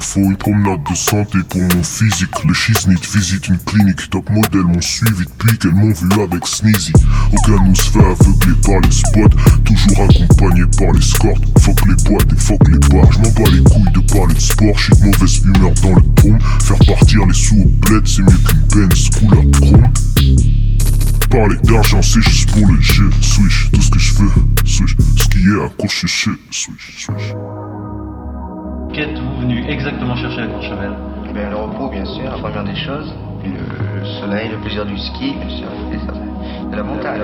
faut une promenade de santé pour mon physique. Les shiznit visitent une clinique, top modèle m'ont suivi depuis qu'elles m'ont vu avec Sneezy. Aucun nous se fait aveugler par les spots, toujours accompagné par l'escorte. Fuck les boîtes et fuck les bars, j'm'en bats les couilles de parler de sport. J'suis de mauvaise humeur dans le trône, faire partir les sous au bled c'est mieux qu'une Benz couleur chrome. Parler d'argent c'est juste pour le jeu, switch tout ce que je veux, switch ce qui est à Courchevel, switch. Qu'êtes-vous venu exactement chercher à Courchevel? Le repos bien sûr, la première des choses, puis le soleil, le plaisir du ski bien sûr, et ça, de la montagne.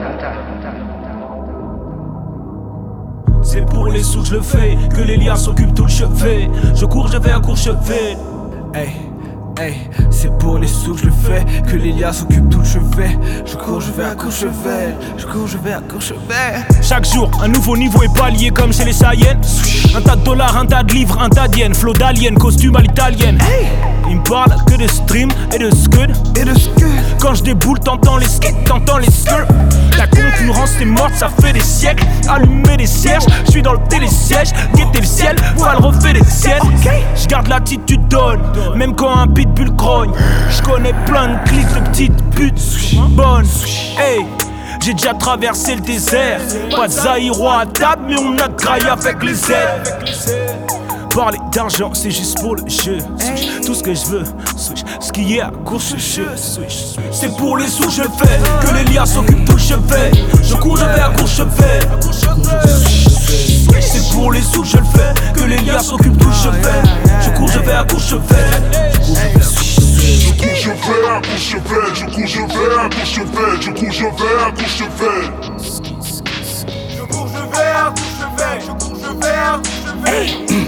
C'est pour les sous que je le fais, que les liens s'occupent tout le chevet. Je cours, je vais à Courchevel. Hey, c'est pour les sous que je le fais, que les liens s'occupent tout le chevet. Je cours, je vais à Courchevel. Je cours, je vais à Courchevel. Chaque jour, un nouveau niveau est palier comme chez les Saiyans. Un tas de dollars, un tas de livres, un tas d'yens. Flow d'alien, costume à l'italienne. Hey, il me parle que de stream et de scud. Quand je déboule, t'entends les skits, t'entends les skirts. La concurrence est morte, ça fait des siècles. Allumer des cierges, je suis dans le télésiège. Guetter le ciel, voile refait des siennes. Je garde l'attitude donne, même quand un pitbull grogne. Je connais plein de clics de petites putes bonnes. Hey, j'ai déjà traversé le désert. Pas de Zaïrois à table, mais on a graillé avec les ailes. Parler d'argent, c'est juste pour le jeu. Tout ce que je veux, ce qui est à Courchevel. C'est pour les sous, je le fais. Que les liens s'occupent tout le chevet. Je cours, je vais à Courchevel. C'est pour les sous, je le fais. Que les liens s'occupent tout le chevet. Je cours, je vais à Courchevel. Je cours, je vais à Courchevel. Je cours, je vais à Courchevel. Je cours, je vais à Courchevel. Je cours, je vais à Courchevel. Je cours, je vais à Courchevel.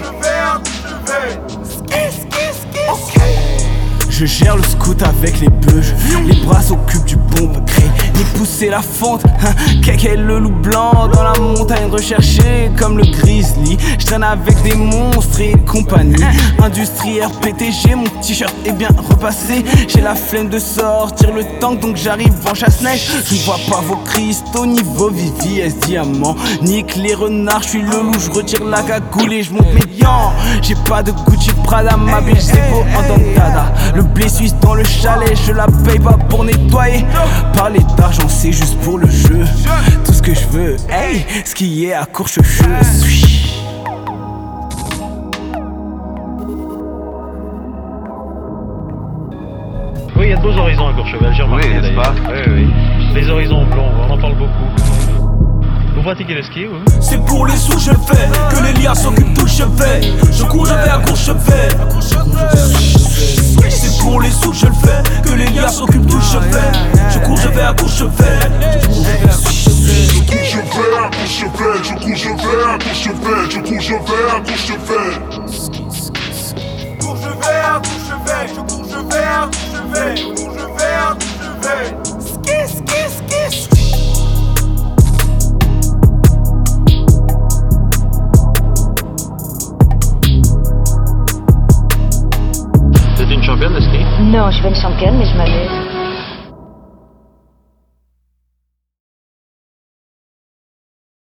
Je gère le scout avec les bœufs. Les bras s'occupent du bombe cré. Ni pousser la fente, Kéké le loup blanc dans la montagne recherché comme le grizzly. Je traîne avec des monstres et compagnie. Industrie RPTG, mon t-shirt est bien repassé. J'ai la flemme de sortir le tank donc j'arrive en chasse-neige. Je ne vois pas vos cristaux ni vos VVS diamants. Nique les renards, je suis le loup, je retire la cagoule et je monte mes diams. J'ai pas de Gucci Prada, ma bitch c'est beau en dentada. Le blé suisse dans le chalet, je la paye pas pour nettoyer. Parler d'argent c'est juste pour le jeu. Tout ce que je veux, hey, ce qui est à Courchevel. Oui, il y a 2 horizons à Courchevel, j'ai remarqué Oui, n'est-ce d'ailleurs. pas? Oui. Les horizons blancs, on en parle beaucoup. Vous pratiquez le ski, oui? C'est pour les sous, je le fais. Que les liens s'occupent tout le chevet. Je cours, je vais à Courchevel. C'est pour les sous, je le fais. Que les liens s'occupent tout le chevet. Je cours, je vais à Courchevel. Je cours, je vais à Courchevel. Je cours, je vais à Courchevel. Je cours, je vais à Courchevel. Je cours, je vais à Courchevel. Je cours, je vais à Courchevel. Je cours, je vais à Courchevel. Ski. Vous êtes une championne de ski? Non, je suis pas une championne, mais je m'amuse.